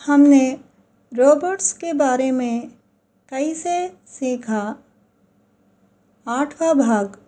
हमने रोबोट्स के बारे में कैसे सीखा। 8वां भाग।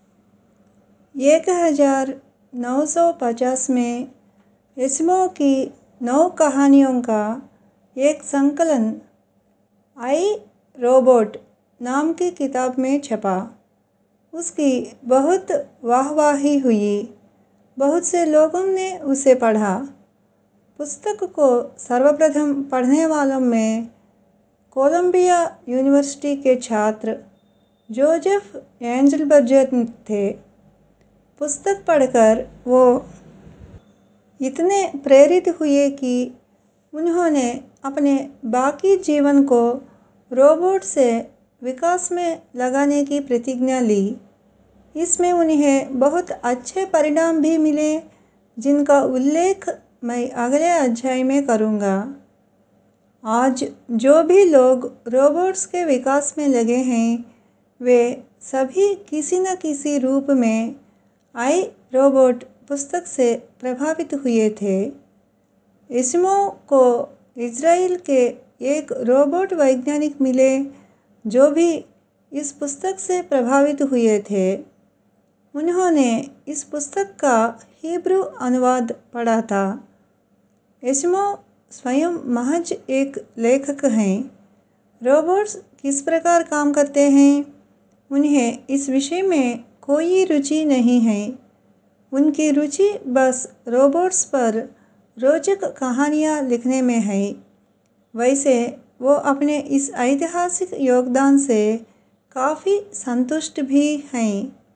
1950 में एसिमोव की 9 कहानियों का एक संकलन आई रोबोट नाम की किताब में छपा। उसकी बहुत वाहवाही हुई। बहुत से लोगों ने उसे पढ़ा। पुस्तक को सर्वप्रथम पढ़ने वालों में कोलंबिया यूनिवर्सिटी के छात्र जोसेफ एंजलबर्गर थे। पुस्तक पढ़कर वो इतने प्रेरित हुए कि उन्होंने अपने बाकी जीवन को रोबोट से विकास में लगाने की प्रतिज्ञा ली। इसमें उन्हें बहुत अच्छे परिणाम भी मिले, जिनका उल्लेख मैं अगले अध्याय में करूँगा। आज जो भी लोग रोबोट्स के विकास में लगे हैं, वे सभी किसी न किसी रूप में आई रोबोट पुस्तक से प्रभावित हुए थे। एसिमोव को इज़राइल के एक रोबोट वैज्ञानिक मिले जो भी इस पुस्तक से प्रभावित हुए थे। उन्होंने इस पुस्तक का हिब्रू अनुवाद पढ़ा था। एसिमोव स्वयं महज एक लेखक हैं। रोबोट्स किस प्रकार काम करते हैं, उन्हें इस विषय में कोई रुचि नहीं है। उनकी रुचि बस रोबोट्स पर रोचक कहानियाँ लिखने में है। वैसे वो अपने इस ऐतिहासिक योगदान से काफ़ी संतुष्ट भी हैं।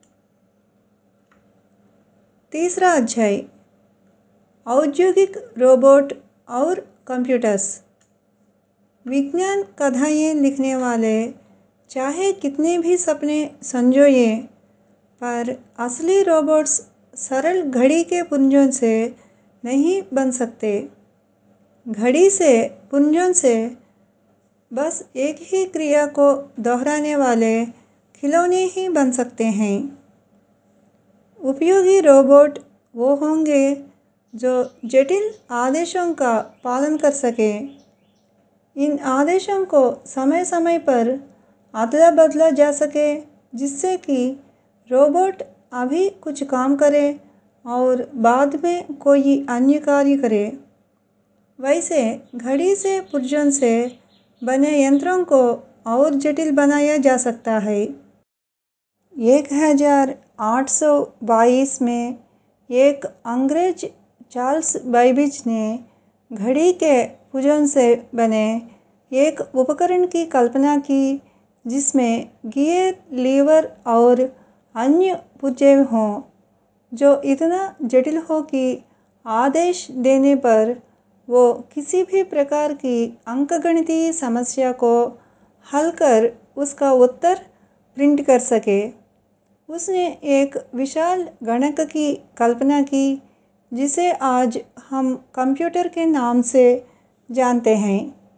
3रा अध्याय। औद्योगिक रोबोट और कंप्यूटर्स। विज्ञान कथाएँ लिखने वाले चाहे कितने भी सपने संजोए, पर असली रोबोट्स सरल घड़ी के पुंजों से नहीं बन सकते। घड़ी से पुंजों से बस एक ही क्रिया को दोहराने वाले खिलौने ही बन सकते हैं। उपयोगी रोबोट वो होंगे जो जटिल आदेशों का पालन कर सकें। इन आदेशों को समय समय पर अदला बदला जा सके, जिससे कि रोबोट अभी कुछ काम करे और बाद में कोई अन्य कार्य करे। वैसे घड़ी से पुर्जों से बने यंत्रों को और जटिल बनाया जा सकता है। 1822 में एक अंग्रेज चार्ल्स बैबेज ने घड़ी के पुर्जों से बने एक उपकरण की कल्पना की, जिसमें गियर, लीवर और अन्य पुर्जे हों, जो इतना जटिल हो कि आदेश देने पर वो किसी भी प्रकार की अंकगणितीय समस्या को हल कर उसका उत्तर प्रिंट कर सके। उसने एक विशाल गणक की कल्पना की, जिसे आज हम कंप्यूटर के नाम से जानते हैं।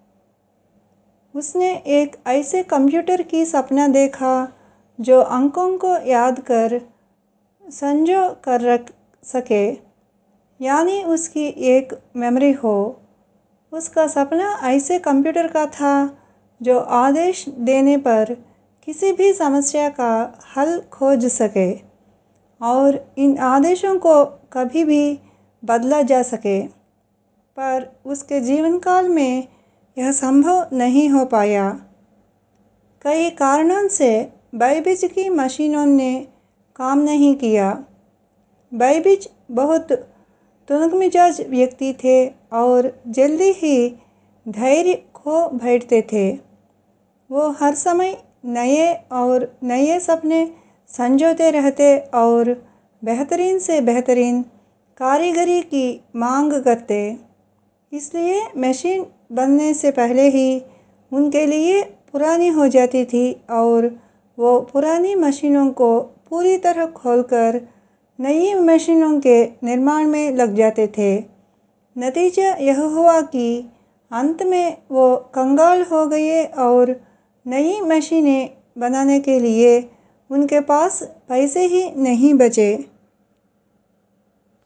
उसने एक ऐसे कंप्यूटर की सपना देखा जो अंकों को याद कर संजो कर रख सके, यानी उसकी एक मेमोरी हो। उसका सपना ऐसे कंप्यूटर का था जो आदेश देने पर किसी भी समस्या का हल खोज सके और इन आदेशों को कभी भी बदला जा सके। पर उसके जीवन काल में यह संभव नहीं हो पाया। कई कारणों से बैबेज की मशीनों ने काम नहीं किया। बैबेज बहुत तुनकमिजाज व्यक्ति थे और जल्दी ही धैर्य खो बैठते थे। वो हर समय नए और नए सपने संजोते रहते और बेहतरीन से बेहतरीन कारीगरी की मांग करते। इसलिए मशीन बनने से पहले ही उनके लिए पुरानी हो जाती थी और वो पुरानी मशीनों को पूरी तरह खोलकर नई मशीनों के निर्माण में लग जाते थे। नतीजा यह हुआ कि अंत में वो कंगाल हो गए और नई मशीनें बनाने के लिए उनके पास पैसे ही नहीं बचे।